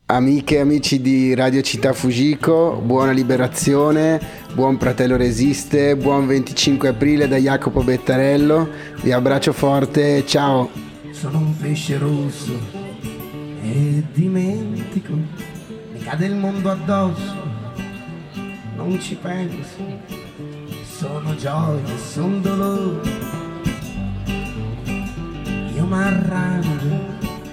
Amiche e amici di Radio Città Fujiko, buona liberazione, buon Fratello Resiste, buon 25 aprile da Jacopo Bettarello, vi abbraccio forte, ciao! Sono un pesce rosso e dimentico, mi cade il mondo addosso, non ci penso, sono gioia, sono dolore, io m'arrangio.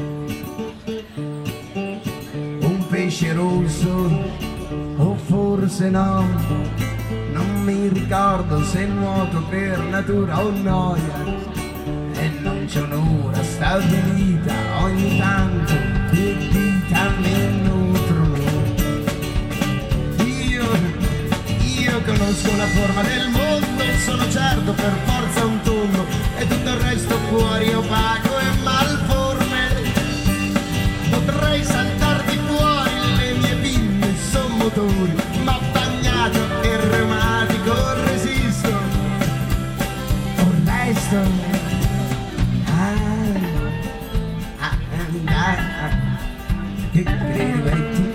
Pesce rosso, o forse no, non mi ricordo se nuoto per natura o noia, e non c'è un'ora stabilita, ogni tanto che dita mi nutrono. Io conosco la forma del mondo, sono certo per forza un tondo, e tutto il resto fuori opaco e malforme. Potrei saltarti fuori le mie pinne, son motori, ma bagnato e reumatico resisto, o resto. Che credi?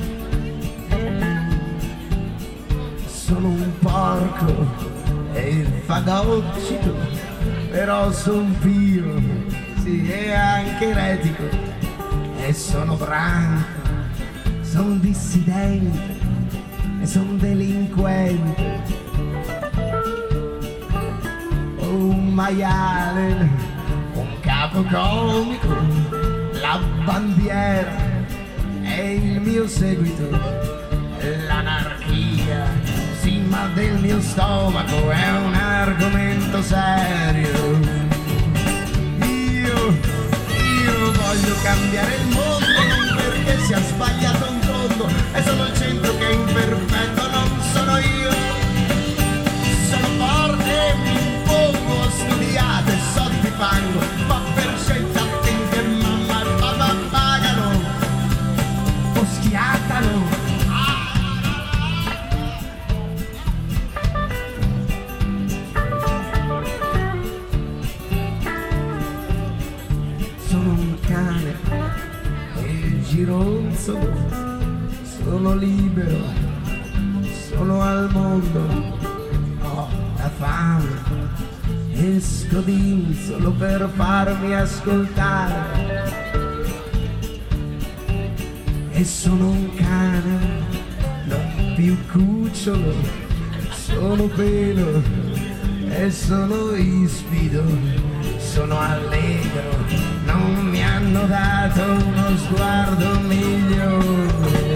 Sono un porco e fagocito, però son pio, sì, e anche eretico, e sono branco, son dissidente e son delinquente, un maiale, un capo comico, la bandiera e il mio seguito, l'anarchia, sì, ma del mio stomaco è un argomento serio. Io voglio cambiare il mondo, non perché sia sbagliato un tondo, è solo il centro che è imperfetto, non sono io. Sono forte, mi impongo, ho studiato e so di fango, ma per scelta finché mamma e papà pagano o schiattano. Sono un cane e gironzolo, sono libero, sono al mondo, ho la fame e scodinzolo per farmi ascoltare. E sono un cane, non più cucciolo, sono pelo e sono ispido, sono allegro, non mi hanno dato uno sguardo migliore.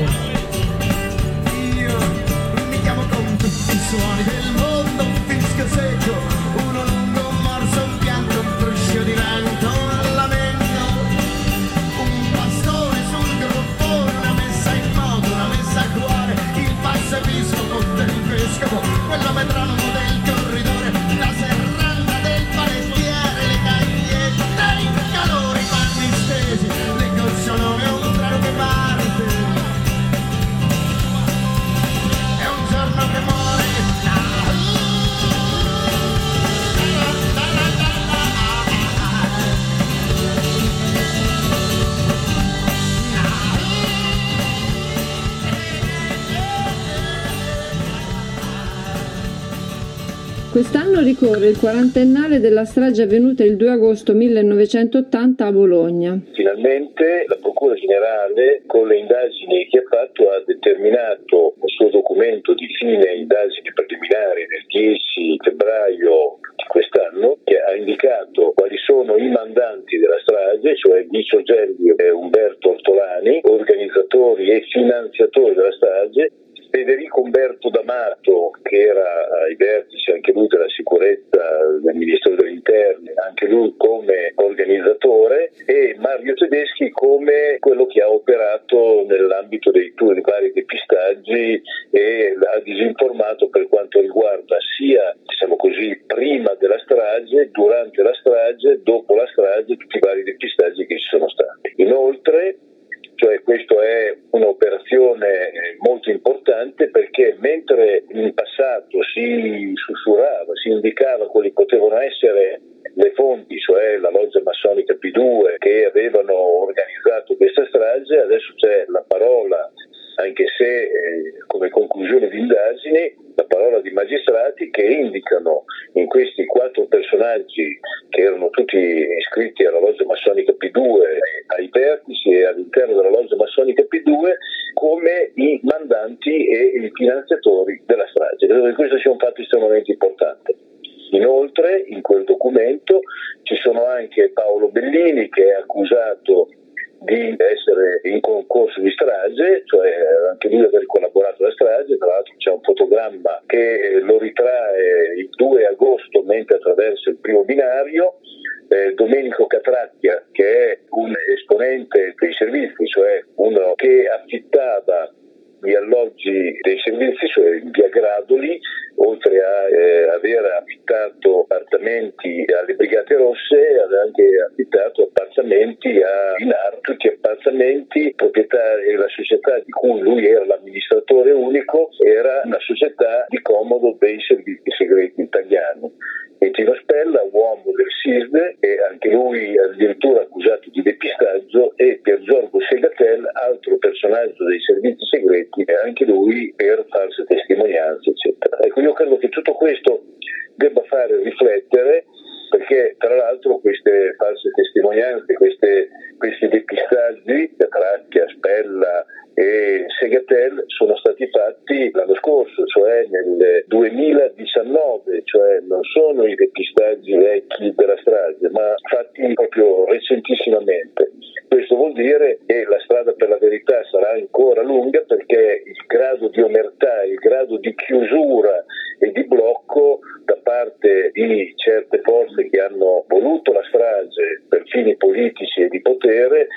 Io mi chiamo con tutti i suoni del mondo, un fischio secco, uno lungo, un morso, un pianto, un fruscio di vento, un lamento, un bastone sul groppone, una messa in moto, una messa a cuore, il passo episcopo del vescovo, quello metronomo del corridore, la serranda del panettiere, le cagliette, il calore, i panni stesi, le gocciolone, un treno che parte, è un giorno che muore. Quest'anno ricorre il quarantennale della strage avvenuta il 2 agosto 1980 a Bologna. Finalmente la Procura Generale, con le indagini che ha fatto, ha determinato il suo documento di fine indagini preliminari del 10 febbraio di quest'anno, che ha indicato quali sono i mandanti della strage, cioè Licio Gelli e Umberto Ortolani, organizzatori e finanziatori della strage, Federico Umberto D'Amato, che era ai vertici anche lui della sicurezza del Ministero degli Interni, anche lui come organizzatore, e Mario Tedeschi come quello che ha operato nell'ambito dei vari depistaggi e ha disinformato per quanto riguarda sia, diciamo così, prima della strage, durante la strage, dopo la strage, tutti i vari depistaggi che ci sono stati. Inoltre, cioè questo è un'operazione molto importante, perché mentre in passato si sussurrava, si indicava quali potevano essere le fonti, cioè la loggia massonica P2 che avevano organizzato questa strage, adesso c'è la parola agenti e i finanziatori della strage. Credo che questo sia un fatto estremamente importante. Inoltre in quel documento ci sono anche Paolo Bellini, che è accusato di essere in concorso di strage, cioè anche lui aver collaborato alla strage. Tra l'altro c'è un fotogramma che lo ritrae il 2 agosto mentre attraversa il primo binario. Domenico Catracchia, che è un esponente dei servizi, cioè uno che affittava gli alloggi dei servizi, cioè in via Gradoli, oltre a aver affittato appartamenti alle Brigate Rosse, aveva anche affittato appartamenti a Inar, tutti appartamenti proprietà, e la società di cui lui era l'amministratore unico era la società di comodo dei servizi segreti italiani. E Tino Spella, uomo del SISD, e anche lui addirittura accusato di depistaggio, e Pier Giorgio Segatel, altro personaggio dei servizi segreti, e anche lui per false testimonianze, eccetera. Ecco, io credo che tutto questo debba fare riflettere, perché tra l'altro queste false testimonianze, questi depistaggi, Catracchia, Spella e Segatel, sono stati fatti l'anno scorso, cioè nel 2019, cioè non sono i depistaggi vecchi della strage, ma fatti proprio recentissimamente. Questo vuol dire che la strada per la verità sarà ancora lunga, perché il grado di omertà, il grado di chiusura e di blocco da parte di certe forze che hanno voluto la strage per fini politici e di potere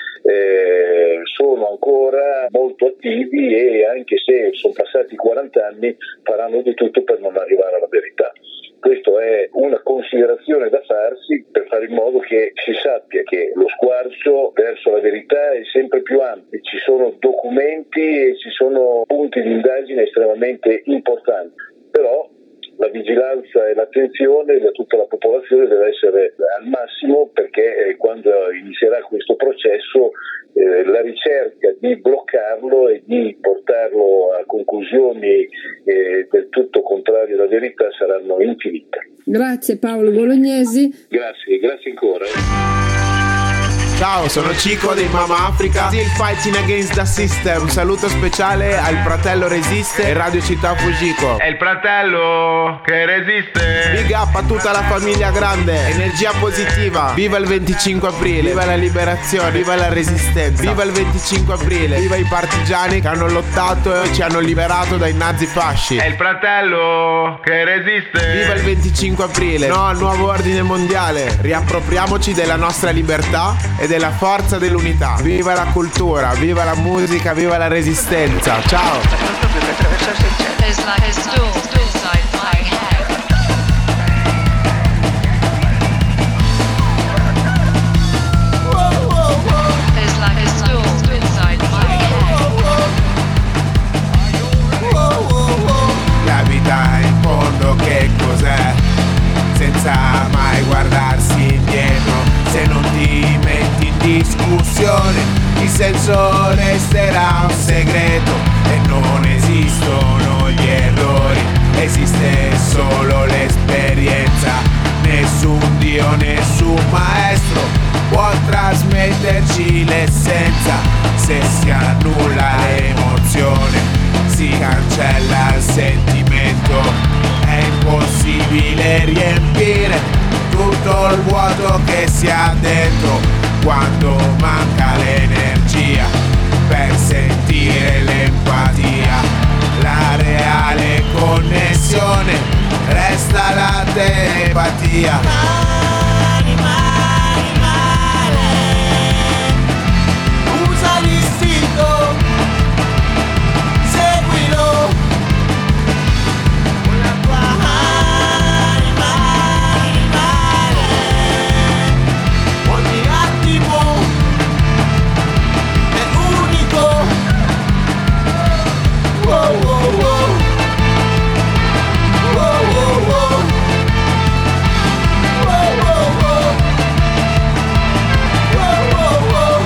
sono ancora molto attivi, e anche se sono passati 40 anni faranno di tutto per non arrivare alla verità. Questa è una considerazione da farsi, per fare in modo che si sappia che lo squarcio verso la verità è sempre più ampio. Ci sono documenti e ci sono punti di indagine estremamente importanti, però la vigilanza e l'attenzione di tutta la popolazione deve essere al massimo, perché quando inizierà questo processo la ricerca di bloccarlo e di portarlo a conclusioni del tutto contrarie alla verità saranno infinite. Grazie Paolo Bolognesi. Grazie ancora. Ciao, sono Cico dei Mama Africa, still fighting against the system. Un saluto speciale al fratello Resiste e Radio Città Fujiko. È il fratello che resiste. Big up a tutta la famiglia grande, energia positiva. Viva il 25 aprile, viva la liberazione, viva la resistenza. Viva il 25 aprile, viva i partigiani che hanno lottato e ci hanno liberato dai nazifasci. È il fratello che resiste. Viva il 25 aprile, no al nuovo ordine mondiale. Riappropriamoci della nostra libertà e della forza dell'unità. Viva la cultura, viva la musica, viva la resistenza. Ciao. La vita in fondo che cos'è? Senza mai guardarsi indietro. Se non ti metti in discussione, il senso resterà un segreto. E non esistono gli errori, esiste solo l'esperienza. Nessun dio, nessun maestro può trasmetterci l'essenza. Se si annulla l'emozione, si cancella il sentimento. È impossibile riempire tutto il vuoto che si ha dentro quando manca l'energia per sentire l'empatia. La reale connessione resta la telepatia. Usa l'istinto, seguilo. Con la tua ogni attimo è unico. Wow, wow, wow. Wow, wow, wow. Wow, wow, wow. Wow, wow, wow.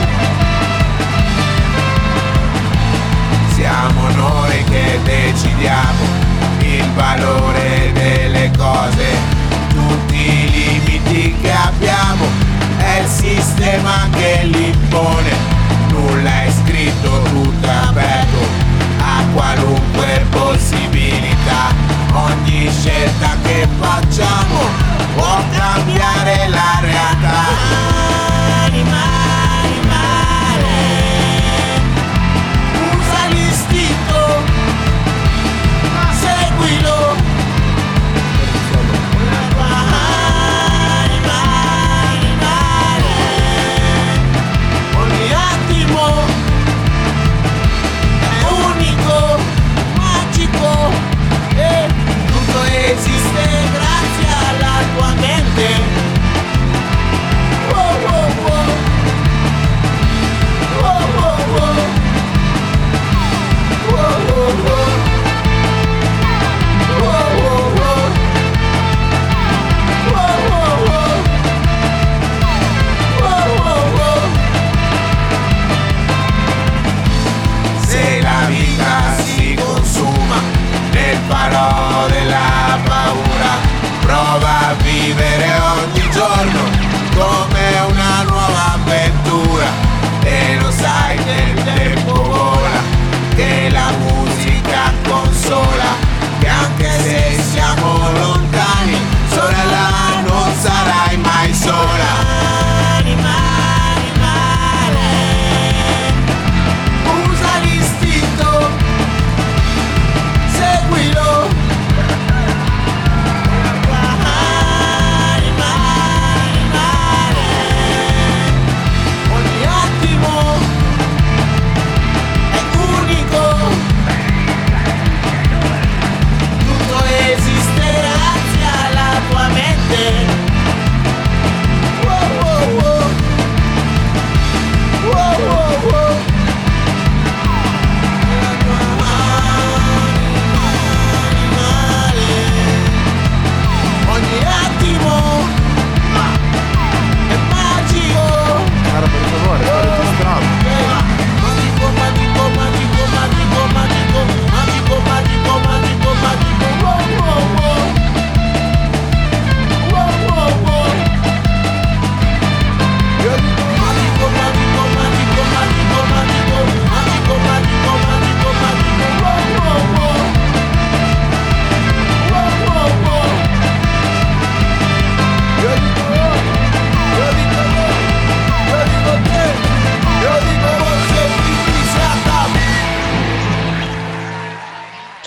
Siamo noi che decidiamo il valore delle cose, tutti i limiti che abbiamo, è il sistema che li impone. Nulla è scritto, tutto è aperto a qualunque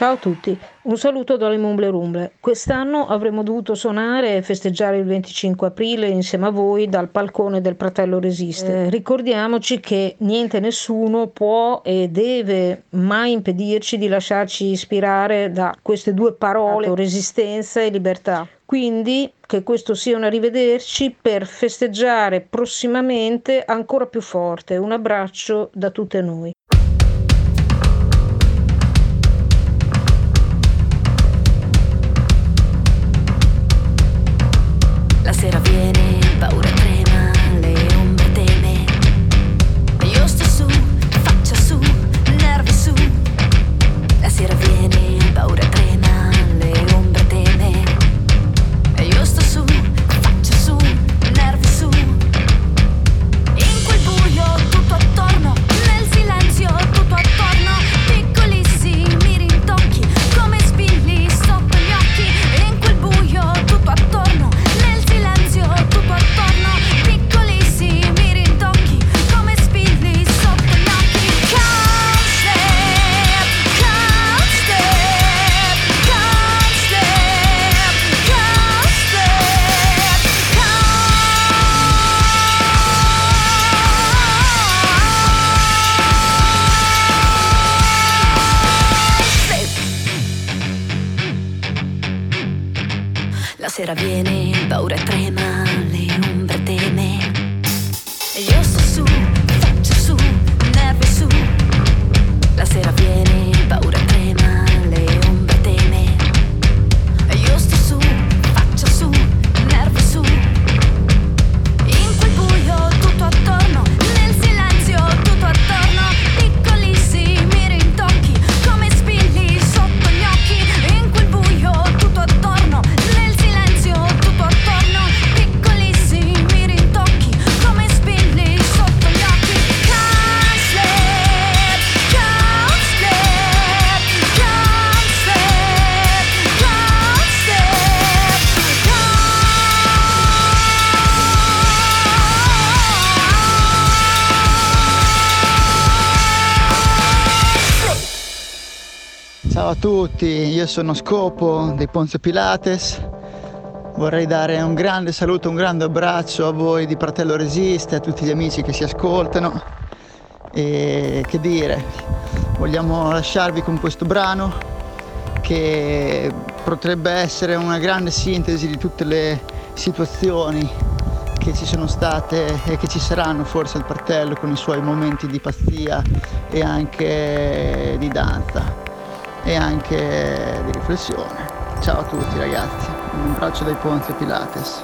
Ciao a tutti, un saluto dalle Mumble Rumble. Quest'anno avremmo dovuto suonare e festeggiare il 25 aprile insieme a voi dal palcone del Fratello Resiste. Ricordiamoci che niente, nessuno può e deve mai impedirci di lasciarci ispirare da queste due parole, resistenza e libertà. Quindi che questo sia un arrivederci per festeggiare prossimamente ancora più forte. Un abbraccio da tutte noi. La sera viene, paura trema, le ombre teme. E io sto su, faccia su, nervi su. La sera viene, paura trema, le ombre teme. E io sto su, faccia su, nervi su. In quel buio tutto attorno, nel silenzio tutto attorno. Piccolissimi rintocchi, come spilli sotto gli occhi. In quel buio tutto attorno, tutto attorno, piccolissimi rintocchi, come spilli sotto gli occhi. Can't step, can't step, can't step, can't step, La sera viene, paura e trema, le ombre teme. E io sto su, faccia su, nervi su. La sera viene, paura e trema, le ombre teme. E io sto su, faccia su, nervi su. In quel buio tutto attorno, nel silenzio tutto attorno. Piccolissimi rintocchi, come spilli sotto gli occhi. In quel buio tutto attorno, nel silenzio tutto attorno. Piccolissimi rintocchi, come spilli sotto gli occhi. Can't sleep, can't sleep, can't sleep, can't sleep, Ciao a tutti, io sono Scopo dei Ponzio Pilates. Vorrei dare un grande saluto, un grande abbraccio a voi di Fratello Resiste, a tutti gli amici che si ascoltano. E che dire, vogliamo lasciarvi con questo brano che potrebbe essere una grande sintesi di tutte le situazioni che ci sono state e che ci saranno forse al Fratello, con i suoi momenti di pazzia e anche di danza e anche di riflessione. Ciao a tutti ragazzi, un abbraccio dai Ponzio Pilates.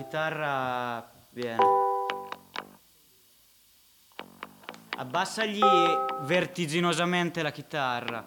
chitarra viene. Abbassagli vertiginosamente la chitarra.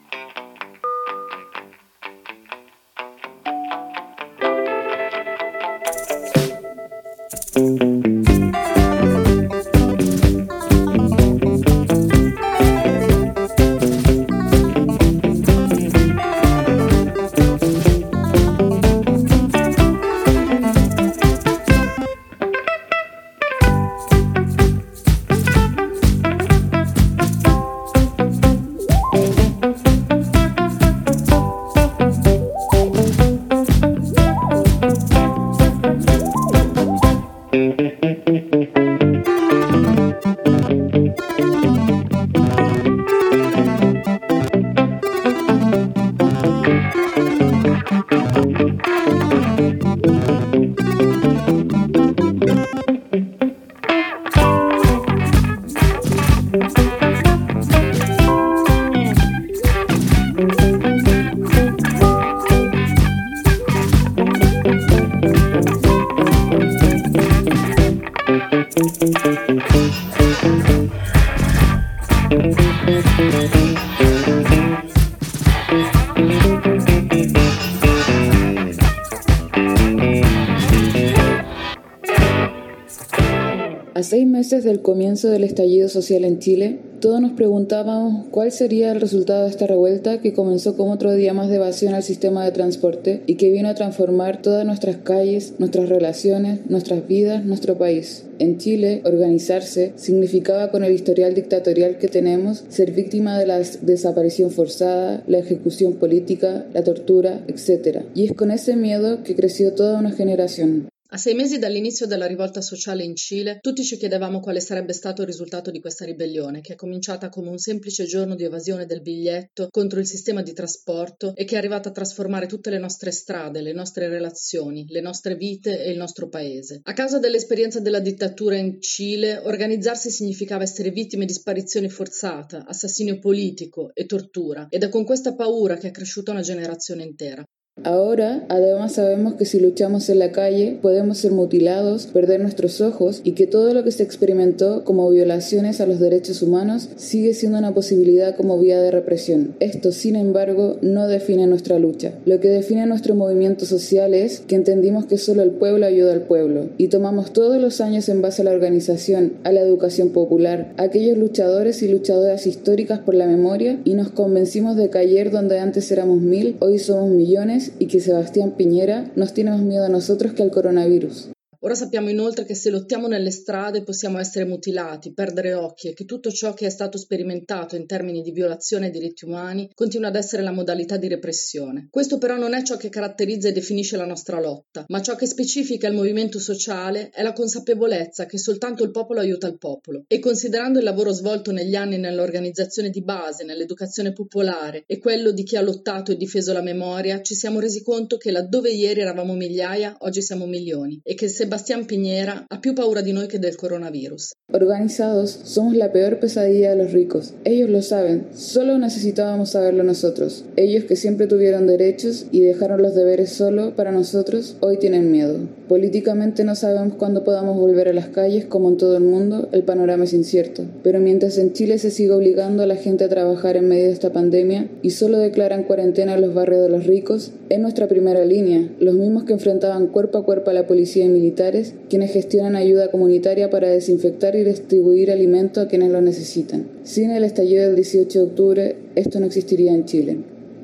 A 6 meses del comienzo del estallido social en Chile, todos nos preguntábamos cuál sería el resultado de esta revuelta que comenzó como otro día más de evasión al sistema de transporte y que vino a transformar todas nuestras calles, nuestras relaciones, nuestras vidas, nuestro país. En Chile, organizarse significaba, con el historial dictatorial que tenemos, ser víctima de la desaparición forzada, la ejecución política, la tortura, etc. Y es con ese miedo que creció toda una generación. A 6 mesi dall'inizio della rivolta sociale in Cile, tutti ci chiedevamo quale sarebbe stato il risultato di questa ribellione, che è cominciata come un semplice giorno di evasione del biglietto contro il sistema di trasporto e che è arrivata a trasformare tutte le nostre strade, le nostre relazioni, le nostre vite e il nostro paese. A causa dell'esperienza della dittatura in Cile, organizzarsi significava essere vittime di sparizione forzata, assassinio politico e tortura, ed è con questa paura che è cresciuta una generazione intera. Ahora, además sabemos que si luchamos en la calle podemos ser mutilados, perder nuestros ojos y que todo lo que se experimentó como violaciones a los derechos humanos sigue siendo una posibilidad como vía de represión. Esto, sin embargo, no define nuestra lucha. Lo que define nuestro movimiento social es que entendimos que solo el pueblo ayuda al pueblo y tomamos todos los años en base a la organización, a la educación popular, a aquellos luchadores y luchadoras históricas por la memoria y nos convencimos de que ayer donde antes éramos 1000, hoy somos millones y que Sebastián Piñera nos tiene más miedo a nosotros que al coronavirus. Ora sappiamo inoltre che se lottiamo nelle strade possiamo essere mutilati, perdere occhi e che tutto ciò che è stato sperimentato in termini di violazione dei diritti umani continua ad essere la modalità di repressione. Questo però non è ciò che caratterizza e definisce la nostra lotta, ma ciò che specifica il movimento sociale è la consapevolezza che soltanto il popolo aiuta il popolo. E considerando il lavoro svolto negli anni nell'organizzazione di base, nell'educazione popolare e quello di chi ha lottato e difeso la memoria, ci siamo resi conto che laddove ieri eravamo migliaia, oggi siamo milioni e che Sebastián Piñera ha più paura di noi che del coronavirus. Organizados, somos la peor pesadilla de los ricos. Ellos lo saben, solo necesitábamos saberlo nosotros. Ellos que siempre tuvieron derechos y dejaron los deberes solo para nosotros, hoy tienen miedo. Políticamente no sabemos cuándo podamos volver a las calles, como en todo el mundo, el panorama es incierto. Pero mientras en Chile se sigue obligando a la gente a trabajar en medio de esta pandemia y solo declaran cuarentena en los barrios de los ricos, es nuestra primera línea, los mismos que enfrentaban cuerpo a cuerpo a la policía y militares, quienes gestionan ayuda comunitaria para desinfectar y distribuir alimento a quienes lo necesitan. Sin el estallido del 18 de octubre, esto no existiría en Chile.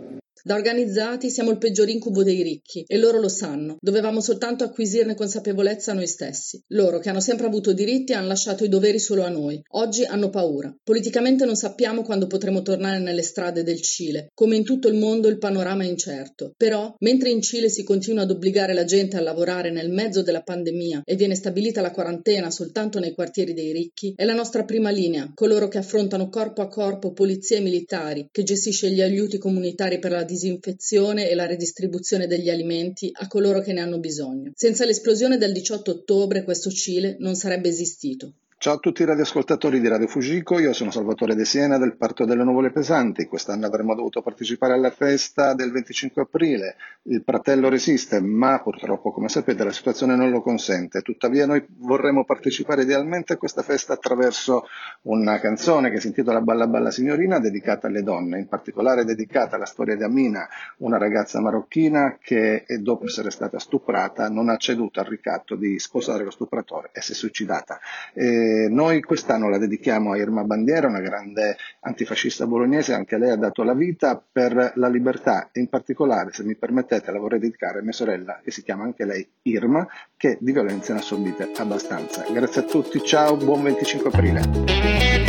Da organizzati siamo il peggior incubo dei ricchi e loro lo sanno. Dovevamo soltanto acquisirne consapevolezza noi stessi. Loro, che hanno sempre avuto diritti, hanno lasciato i doveri solo a noi. Oggi hanno paura. Politicamente non sappiamo quando potremo tornare nelle strade del Cile. Come in tutto il mondo il panorama è incerto. Però, mentre in Cile si continua ad obbligare la gente a lavorare nel mezzo della pandemia e viene stabilita la quarantena soltanto nei quartieri dei ricchi, è la nostra prima linea, coloro che affrontano corpo a corpo polizie e militari, che gestisce gli aiuti comunitari per la disinfezione e la redistribuzione degli alimenti a coloro che ne hanno bisogno. Senza l'esplosione del 18 ottobre questo Cile non sarebbe esistito. Ciao a tutti i radioascoltatori di Radio Fujiko, io sono Salvatore De Siena del Parto delle Nuvole Pesanti. Quest'anno avremmo dovuto partecipare alla festa del 25 aprile, il Pratello resiste, ma purtroppo, come sapete, la situazione non lo consente. Tuttavia noi vorremmo partecipare idealmente a questa festa attraverso una canzone che si intitola Balla Balla Signorina, dedicata alle donne, in particolare dedicata alla storia di Amina, una ragazza marocchina che dopo essere stata stuprata non ha ceduto al ricatto di sposare lo stupratore e si è suicidata. Noi quest'anno la dedichiamo a Irma Bandiera, una grande antifascista bolognese, anche lei ha dato la vita per la libertà e in particolare, se mi permettete, la vorrei dedicare a mia sorella che si chiama anche lei Irma, che di violenze ne ha subite abbastanza. Grazie a tutti, ciao, buon 25 aprile.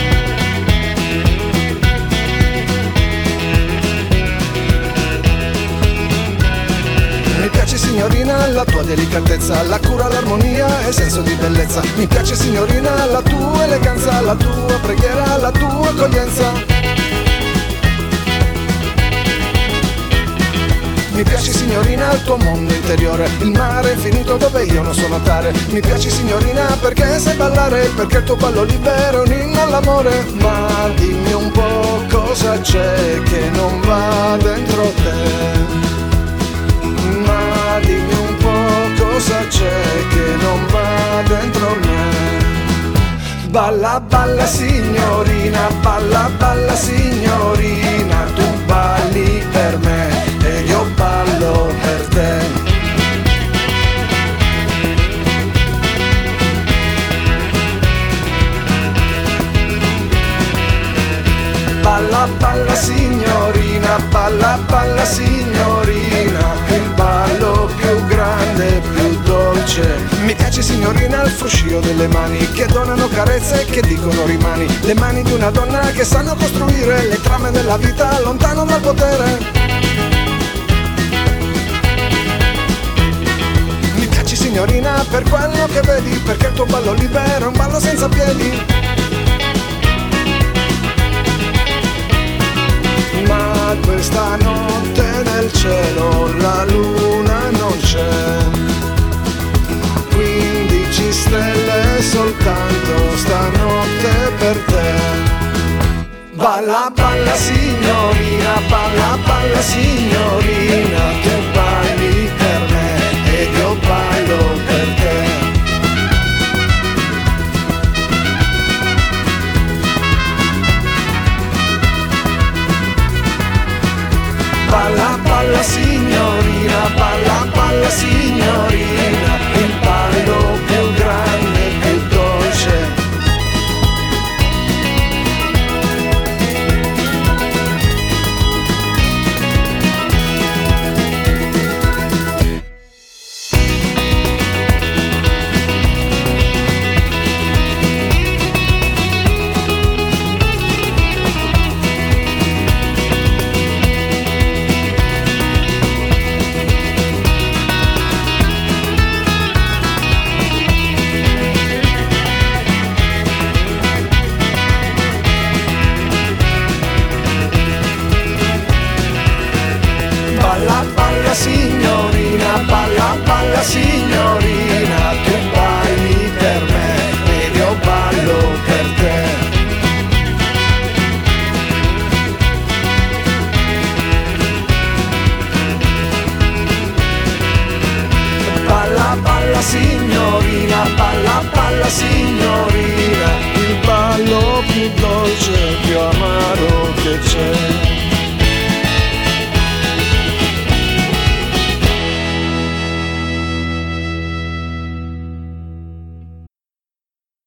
Mi piace signorina la tua delicatezza, la cura, l'armonia e il senso di bellezza. Mi piace signorina la tua eleganza, la tua preghiera, la tua accoglienza. Mi piace signorina il tuo mondo interiore, il mare infinito dove io non so nuotare. Mi piace signorina perché sai ballare, perché il tuo ballo libero è un inno all'amore. Ma dimmi un po' cosa c'è che non va dentro te. Ma dimmi un po' cosa c'è che non va dentro me. Balla, balla signorina, balla, balla signorina. Tu balli per me e io ballo per te. Balla, balla signorina, balla, balla signorina, il ballo più grande, più dolce. Mi piace signorina il fruscio delle mani che donano carezze e che dicono rimani. Le mani di una donna che sanno costruire le trame della vita lontano dal potere. Mi piace signorina per quello che vedi, perché il tuo ballo libero è un ballo senza piedi. Ma questa notte nel cielo la luna non c'è, 15 stelle soltanto stanotte per te. Balla, balla signorina, balla, balla signorina, tu balli per me ed io ballo per te. Balla, balla signorina, balla, balla signorina, il ballo più grande, più dolce. Signorina, balla, balla signorina, tu balli per me ed io ballo per te. Balla, balla signorina, balla, balla signorina.